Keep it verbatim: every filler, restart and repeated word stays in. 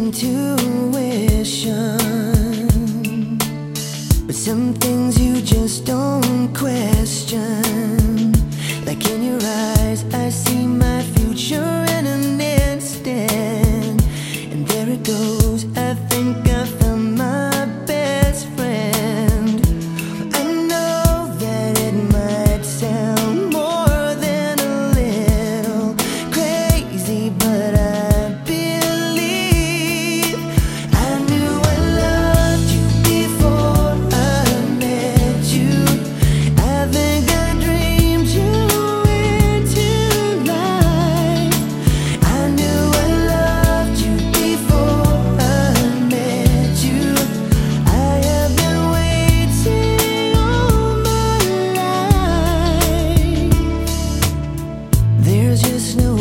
intuition, but some things you just don't question. Like in your eyes, I see my future in an instant, and there it goes, I think I found my best friend. I know that it might sound more than a little crazy, but I believe I knew I loved you before I met you. I think I dreamed you into life. I knew I loved you before I met you. I have been waiting all my life. There's just no